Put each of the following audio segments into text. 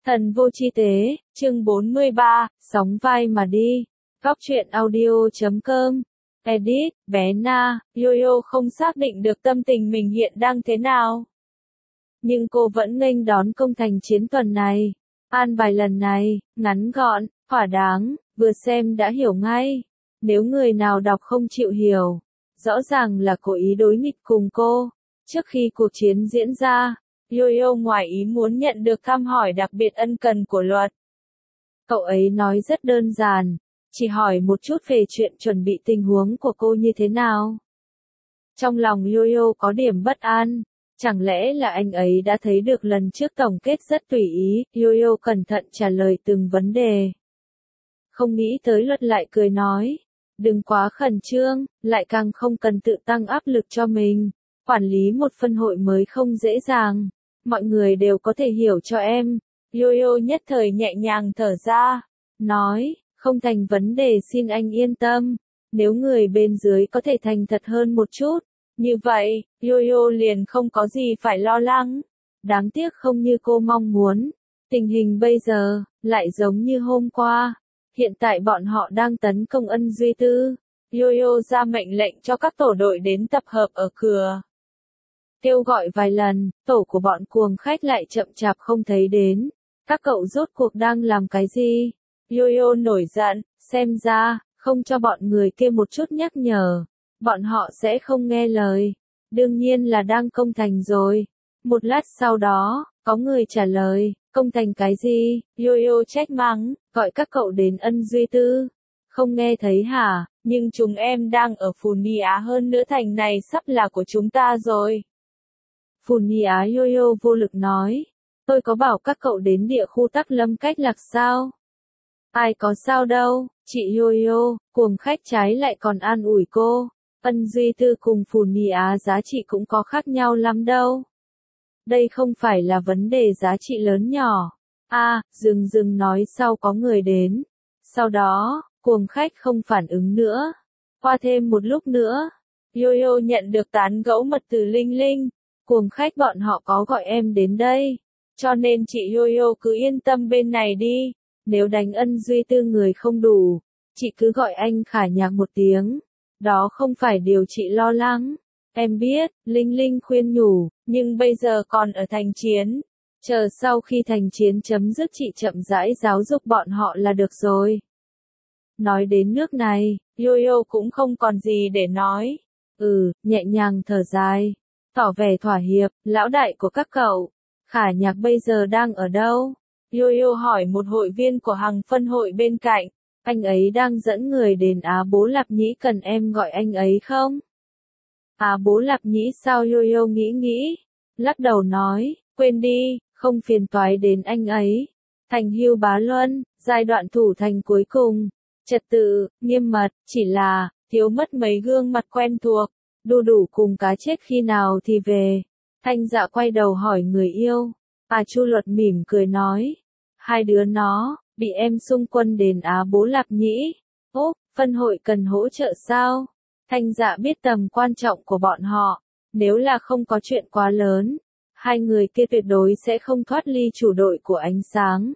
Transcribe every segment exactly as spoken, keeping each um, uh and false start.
Thần vô chi tế, chương bốn mươi ba, sóng vai mà đi. Góc truyện audio chấm com. Edit, bé Na, Yo-yo không xác định được tâm tình mình hiện đang thế nào. Nhưng cô vẫn nghênh đón công thành chiến tuần này. An bài lần này, ngắn gọn, thỏa đáng, vừa xem đã hiểu ngay. Nếu người nào đọc không chịu hiểu, rõ ràng là cố ý đối nghịch cùng cô. Trước khi cuộc chiến diễn ra, Yo-yo ngoài ý muốn nhận được thăm hỏi đặc biệt ân cần của Luật. Cậu ấy nói rất đơn giản, chỉ hỏi một chút về chuyện chuẩn bị tình huống của cô như thế nào. Trong lòng Yo-yo có điểm bất an, chẳng lẽ là anh ấy đã thấy được lần trước tổng kết rất tùy ý. Yo-yo cẩn thận trả lời từng vấn đề. Không nghĩ tới Luật lại cười nói, đừng quá khẩn trương, lại càng không cần tự tăng áp lực cho mình. Quản lý một phân hội mới không dễ dàng, mọi người đều có thể hiểu cho em. Yo-yo nhất thời nhẹ nhàng thở ra, nói, không thành vấn đề, xin anh yên tâm. Nếu người bên dưới có thể thành thật hơn một chút, như vậy, Yo-yo liền không có gì phải lo lắng. Đáng tiếc không như cô mong muốn. Tình hình bây giờ, lại giống như hôm qua. Hiện tại bọn họ đang tấn công Ân Duy Tư. Yo-yo ra mệnh lệnh cho các tổ đội đến tập hợp ở cửa. Kêu gọi vài lần, tổ của bọn cuồng khách lại chậm chạp không thấy đến. Các cậu rốt cuộc đang làm cái gì? Yo-yo nổi giận, xem ra, không cho bọn người kia một chút nhắc nhở. Bọn họ sẽ không nghe lời. Đương nhiên là đang công thành rồi. Một lát sau đó, có người trả lời, công thành cái gì? Yo-yo trách mắng, gọi các cậu đến Ân Duy Tư. Không nghe thấy hả? Nhưng chúng em đang ở Phù Ni Á, hơn nữa thành này sắp là của chúng ta rồi. Phù Ni Á. Yo-yo vô lực nói, tôi có bảo các cậu đến địa khu Tắc Lâm Cách Lạc sao? Ai có sao đâu, chị Yo-yo. Cuồng khách trái lại còn an ủi cô, Ân Duy Tư cùng Phù Ni Á giá trị cũng có khác nhau lắm đâu. Đây không phải là vấn đề giá trị lớn nhỏ. A, à, dừng dừng nói sau có người đến. Sau đó, cuồng khách không phản ứng nữa. Qua thêm một lúc nữa, Yo-yo nhận được tán gẫu mật từ Linh Linh. Cuồng khách bọn họ có gọi em đến đây. Cho nên chị Yo-yo cứ yên tâm bên này đi. Nếu đánh Ân Duy Tư người không đủ, chị cứ gọi anh Khả Nhạc một tiếng. Đó không phải điều chị lo lắng. Em biết, Linh Linh khuyên nhủ, nhưng bây giờ còn ở thành chiến. Chờ sau khi thành chiến chấm dứt chị chậm rãi giáo dục bọn họ là được rồi. Nói đến nước này, Yo-yo cũng không còn gì để nói. Ừ, nhẹ nhàng thở dài, tỏ vẻ thỏa hiệp. Lão đại của các cậu, Khả Nhạc bây giờ đang ở đâu? Yo-yo hỏi một hội viên của Hằng phân hội bên cạnh. Anh ấy đang dẫn người đến Á Bố Lạp Nhĩ, cần em gọi anh ấy không? Á Bố Lạp Nhĩ sao? Yo-yo nghĩ nghĩ, lắc đầu nói, quên đi, không phiền toái đến anh ấy. Thành Hưu Bá Luân, giai đoạn thủ thành cuối cùng, trật tự, nghiêm mật, chỉ là, thiếu mất mấy gương mặt quen thuộc. Đu Đủ cùng Cá Chết khi nào thì về? Thanh Dạ quay đầu hỏi người yêu. À, Chu Luật mỉm cười nói, hai đứa nó bị em xung quân đến Á Bố Lạp Nhĩ. Úp, phân hội cần hỗ trợ sao? Thanh Dạ biết tầm quan trọng của bọn họ. Nếu là không có chuyện quá lớn, hai người kia tuyệt đối sẽ không thoát ly chủ đội của ánh sáng.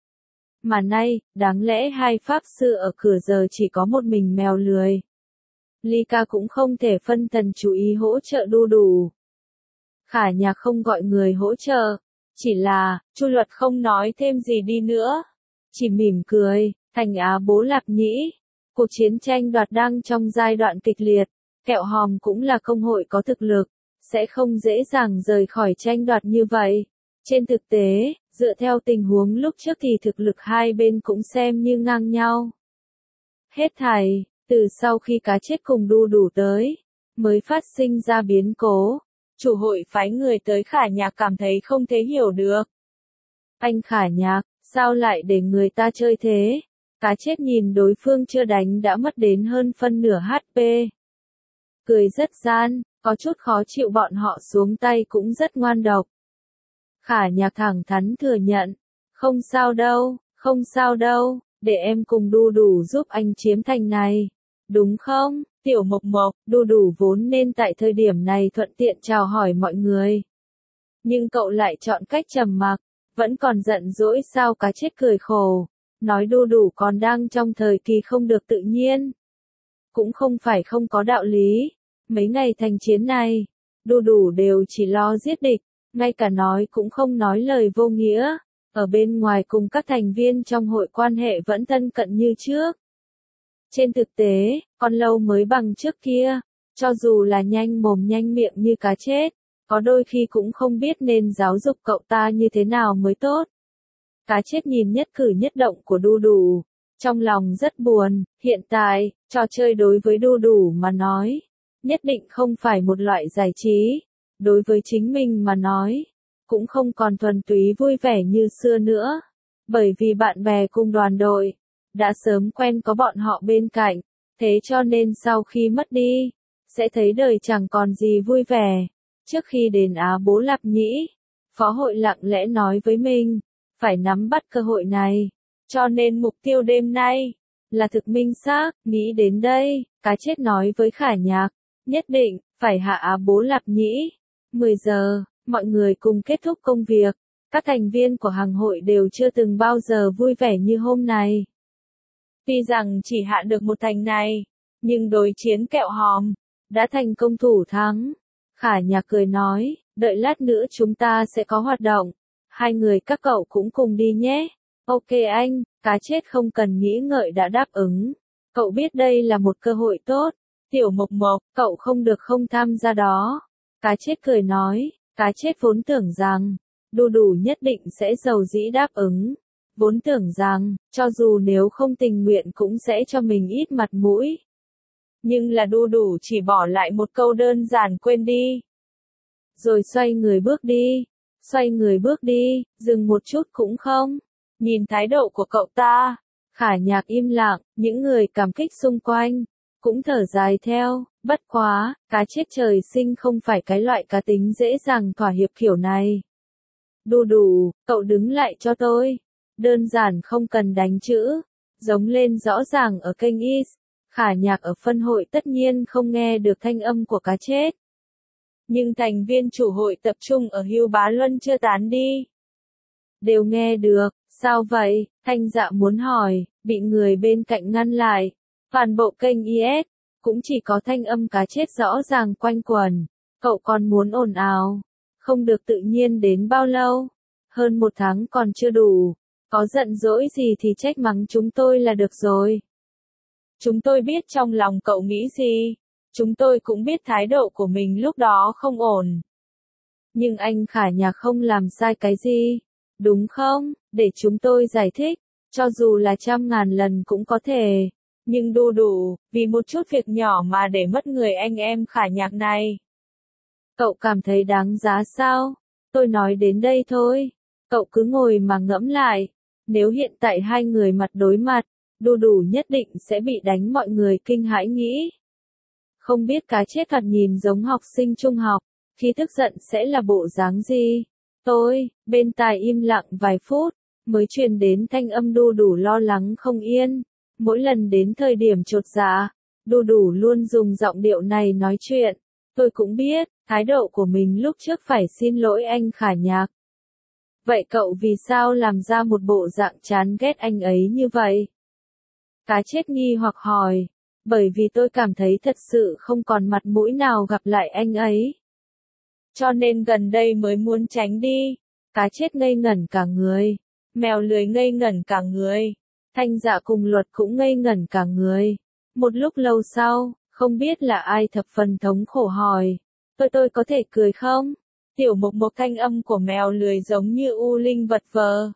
Mà nay, đáng lẽ hai pháp sư ở cửa giờ chỉ có một mình mèo lười. Ly Ca cũng không thể phân thần chú ý hỗ trợ Đu Đủ. Khả Nhạc không gọi người hỗ trợ. Chỉ là, Chu Luật không nói thêm gì đi nữa. Chỉ mỉm cười. Thành Á Bố Lạp Nhĩ. Cuộc chiến tranh đoạt đang trong giai đoạn kịch liệt. Kẹo Hòm cũng là công hội có thực lực, sẽ không dễ dàng rời khỏi tranh đoạt như vậy. Trên thực tế, dựa theo tình huống lúc trước thì thực lực hai bên cũng xem như ngang nhau. Hết thảy, từ sau khi Cá Chết cùng Đu Đủ tới, mới phát sinh ra biến cố. Chủ hội phái người tới Khả Nhạc cảm thấy không thể hiểu được. Anh Khả Nhạc, sao lại để người ta chơi thế? Cá Chết nhìn đối phương chưa đánh đã mất đến hơn phân nửa hát pê. Cười rất gian, có chút khó chịu, bọn họ xuống tay cũng rất ngoan độc. Khả Nhạc thẳng thắn thừa nhận, không sao đâu, không sao đâu, để em cùng Đu Đủ giúp anh chiếm thành này. Đúng không, Tiểu Mộc Mộc? Đu Đủ vốn nên tại thời điểm này thuận tiện chào hỏi mọi người. Nhưng cậu lại chọn cách trầm mặc, Vẫn còn giận dỗi sao? Cá chết cười khổ, nói đu đủ còn đang trong thời kỳ không được tự nhiên. Cũng không phải không có đạo lý. Mấy ngày thành chiến này, đu đủ đều chỉ lo giết địch, ngay cả nói cũng không nói lời vô nghĩa. Ở bên ngoài cùng các thành viên trong hội quan hệ vẫn thân cận như trước. Trên thực tế, còn lâu mới bằng trước kia, cho dù là nhanh mồm nhanh miệng như cá chết, có đôi khi cũng không biết nên giáo dục cậu ta như thế nào mới tốt. Cá chết nhìn nhất cử nhất động của đu đủ, trong lòng rất buồn. Hiện tại, trò chơi đối với đu đủ mà nói, nhất định không phải một loại giải trí. Đối với chính mình mà nói, cũng không còn thuần túy vui vẻ như xưa nữa. Bởi vì bạn bè cùng đoàn đội, đã sớm quen có bọn họ bên cạnh, thế cho nên sau khi mất đi, sẽ thấy đời chẳng còn gì vui vẻ. Trước khi đến Á Bố Lạp Nhĩ, phó hội lặng lẽ nói với mình, phải nắm bắt cơ hội này. Cho nên mục tiêu đêm nay, là thực minh xác. Nghĩ đến đây, cá chết nói với Khả Nhạc, nhất định, phải hạ Á Bố Lạp Nhĩ. mười giờ, mọi người cùng kết thúc công việc. Các thành viên của hàng hội đều chưa từng bao giờ vui vẻ như hôm nay. Tuy rằng chỉ hạ được một thành này, nhưng đối chiến kẹo hòm, đã thành công thủ thắng. Khả Nhạc cười nói, đợi lát nữa chúng ta sẽ có hoạt động. Hai người các cậu cũng cùng đi nhé. Ok anh, cá chết không cần nghĩ ngợi đã đáp ứng. Cậu biết đây là một cơ hội tốt. Tiểu Mộc Mộc, cậu không được không tham gia đó. Cá chết cười nói, cá chết vốn tưởng rằng, đu đủ nhất định sẽ giàu dĩ đáp ứng. Vốn tưởng rằng, cho dù nếu không tình nguyện cũng sẽ cho mình ít mặt mũi. Nhưng là đu đủ chỉ bỏ lại một câu đơn giản quên đi. Rồi xoay người bước đi. Xoay người bước đi, dừng một chút cũng không. Nhìn thái độ của cậu ta, Khả Nhạc im lặng, những người cảm kích xung quanh, cũng thở dài theo. Bất quá, cá chết trời sinh không phải cái loại cá tính dễ dàng thỏa hiệp kiểu này. Đu đủ, cậu đứng lại cho tôi. Đơn giản không cần đánh chữ. Giống lên rõ ràng ở kênh Is. Khả Nhạc ở phân hội tất nhiên không nghe được thanh âm của cá chết. Nhưng thành viên chủ hội tập trung ở Hưu Bá Luân chưa tán đi. Đều nghe được, sao vậy? Thanh Dạ muốn hỏi, bị người bên cạnh ngăn lại. Toàn bộ kênh i ét, cũng chỉ có thanh âm cá chết rõ ràng quanh quẩn. Cậu còn muốn ồn ào? Không được tự nhiên đến bao lâu? Hơn một tháng còn chưa đủ. Có giận dỗi gì thì trách mắng chúng tôi là được rồi. Chúng tôi biết trong lòng cậu nghĩ gì. Chúng tôi cũng biết thái độ của mình lúc đó không ổn. Nhưng anh Khả Nhạc không làm sai cái gì, đúng không? Để chúng tôi giải thích, cho dù là trăm ngàn lần cũng có thể. Nhưng đu đủ, vì một chút việc nhỏ mà để mất người anh em Khả Nhạc này. Cậu cảm thấy đáng giá sao? Tôi nói đến đây thôi. Cậu cứ ngồi mà ngẫm lại. Nếu hiện tại hai người mặt đối mặt, đu đủ nhất định sẽ bị đánh mọi người kinh hãi nghĩ. Không biết cá chết thoạt nhìn giống học sinh trung học, khi tức giận sẽ là bộ dáng gì? Tôi, bên tai im lặng vài phút, mới truyền đến thanh âm đu đủ lo lắng không yên. Mỗi lần đến thời điểm chột dạ, đu đủ luôn dùng giọng điệu này nói chuyện. Tôi cũng biết, thái độ của mình lúc trước phải xin lỗi anh Khả Nhạc. Vậy cậu vì sao làm ra một bộ dạng chán ghét anh ấy như vậy? Cá chết nghi hoặc hỏi. Bởi vì tôi cảm thấy thật sự không còn mặt mũi nào gặp lại anh ấy. Cho nên gần đây mới muốn tránh đi. Cá chết ngây ngẩn cả người. Mèo lười ngây ngẩn cả người. Thanh Dạ cùng Luật cũng ngây ngẩn cả người. Một lúc lâu sau, không biết là ai thập phần thống khổ hỏi. Tôi tôi có thể cười không? Tiểu Mộc Mộc thanh âm của mèo lười giống như u linh vật vờ.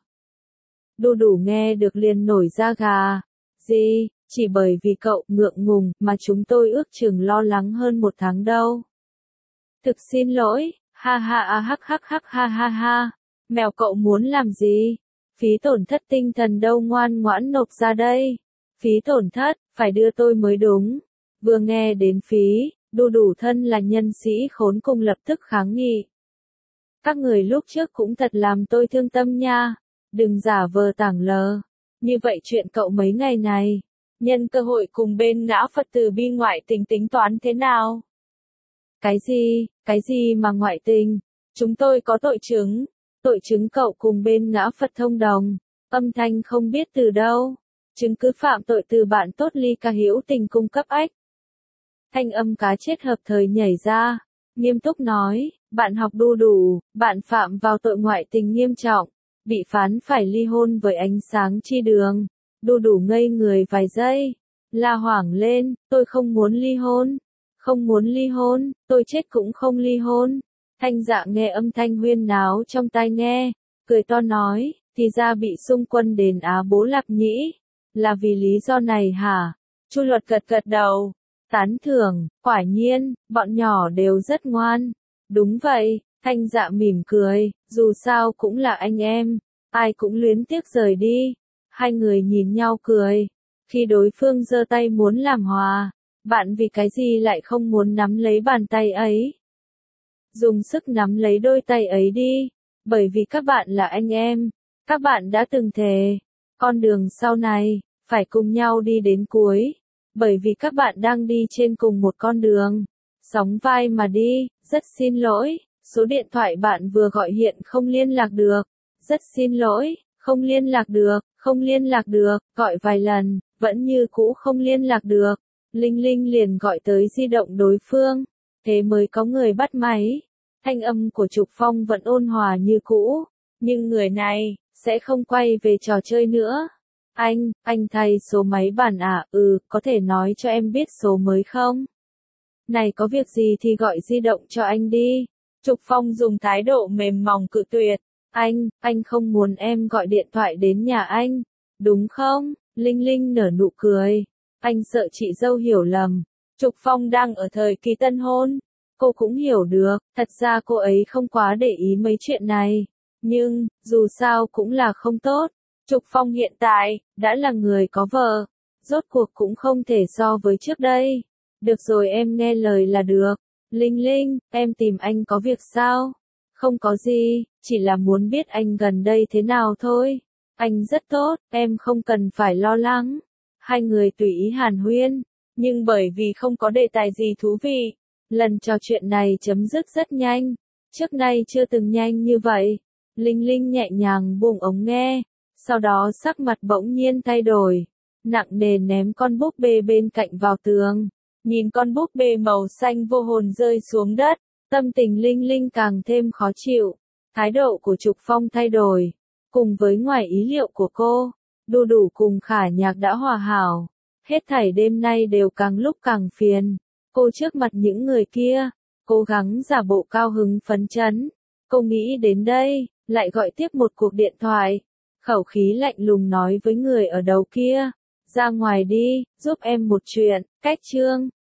Đu đủ nghe được liền nổi da gà. Gì? Chỉ bởi vì cậu ngượng ngùng mà chúng tôi ước chừng lo lắng hơn một tháng đâu. Thực xin lỗi, ha ha a hắc hắc hắc ha ha ha. Mèo cậu muốn làm gì? Phí tổn thất tinh thần đâu, ngoan ngoãn nộp ra đây. Phí tổn thất, phải đưa tôi mới đúng. Vừa nghe đến phí, đu đủ thân là nhân sĩ khốn cùng lập tức kháng nghị. Các người lúc trước cũng thật làm tôi thương tâm nha. Đừng giả vờ tảng lờ. Như vậy chuyện cậu mấy ngày này, nhân cơ hội cùng bên ngã Phật tử bi ngoại tình tính toán thế nào? Cái gì, cái gì mà ngoại tình? Chúng tôi có tội chứng. tội chứng cậu cùng bên ngã Phật thông đồng. Âm thanh không biết từ đâu. Chứng cứ phạm tội từ bạn tốt ly ca hữu tình cung cấp ếch. Thanh âm cá chết hợp thời nhảy ra. Nghiêm túc nói, bạn học đu đủ, bạn phạm vào tội ngoại tình nghiêm trọng. Bị phán phải ly hôn với ánh sáng chi đường. Đu đủ ngây người vài giây. La hoảng lên, tôi không muốn ly hôn. Không muốn ly hôn, tôi chết cũng không ly hôn. Thanh Dạ nghe âm thanh huyên náo trong tai nghe, cười to nói, thì ra bị xung quân đền Á bố Lạp Nhĩ. Là vì lý do này hả? Chu Luật gật gật đầu. Tán thưởng, quả nhiên, bọn nhỏ đều rất ngoan. Đúng vậy, Thanh Dạ mỉm cười, dù sao cũng là anh em, ai cũng luyến tiếc rời đi. Hai người nhìn nhau cười. Khi đối phương giơ tay muốn làm hòa, bạn vì cái gì lại không muốn nắm lấy bàn tay ấy? Dùng sức nắm lấy đôi tay ấy đi, bởi vì các bạn là anh em, các bạn đã từng thề, con đường sau này, phải cùng nhau đi đến cuối, bởi vì các bạn đang đi trên cùng một con đường, sóng vai mà đi. Rất xin lỗi, số điện thoại bạn vừa gọi hiện không liên lạc được. Rất xin lỗi, không liên lạc được, không liên lạc được, gọi vài lần, vẫn như cũ không liên lạc được. Linh Linh liền gọi tới di động đối phương, thế mới có người bắt máy. Thanh âm của Trục Phong vẫn ôn hòa như cũ, nhưng người này sẽ không quay về trò chơi nữa. Anh, anh thay số máy bản à? Ừ, có thể nói cho em biết số mới không? Này có việc gì thì gọi di động cho anh đi. Trục Phong dùng thái độ mềm mỏng cự tuyệt. Anh, anh không muốn em gọi điện thoại đến nhà anh, đúng không? Linh Linh nở nụ cười. Anh sợ chị dâu hiểu lầm. Trục Phong đang ở thời kỳ tân hôn. Cô cũng hiểu được, thật ra cô ấy không quá để ý mấy chuyện này. Nhưng, dù sao cũng là không tốt. Trục Phong hiện tại, đã là người có vợ. Rốt cuộc cũng không thể so với trước đây. Được rồi, em nghe lời là được. Linh Linh, em tìm anh có việc sao? Không có gì, chỉ là muốn biết anh gần đây thế nào thôi. Anh rất tốt, em không cần phải lo lắng. Hai người tùy ý hàn huyên, nhưng bởi vì không có đề tài gì thú vị, lần trò chuyện này chấm dứt rất nhanh. Trước nay chưa từng nhanh như vậy. Linh Linh nhẹ nhàng buông ống nghe, sau đó sắc mặt bỗng nhiên thay đổi, nặng nề ném con búp bê bên cạnh vào tường. Nhìn con búp bê màu xanh vô hồn rơi xuống đất, tâm tình Linh Linh càng thêm khó chịu. Thái độ của Trục Phong thay đổi, cùng với ngoài ý liệu của cô, Đu Đủ cùng Khả Nhạc đã hòa hảo. Hết thảy đêm nay đều càng lúc càng phiền. Cô trước mặt những người kia, cố gắng giả bộ cao hứng phấn chấn. Cô nghĩ đến đây, lại gọi tiếp một cuộc điện thoại. Khẩu khí lạnh lùng nói với người ở đầu kia, ra ngoài đi, giúp em một chuyện. Cách chương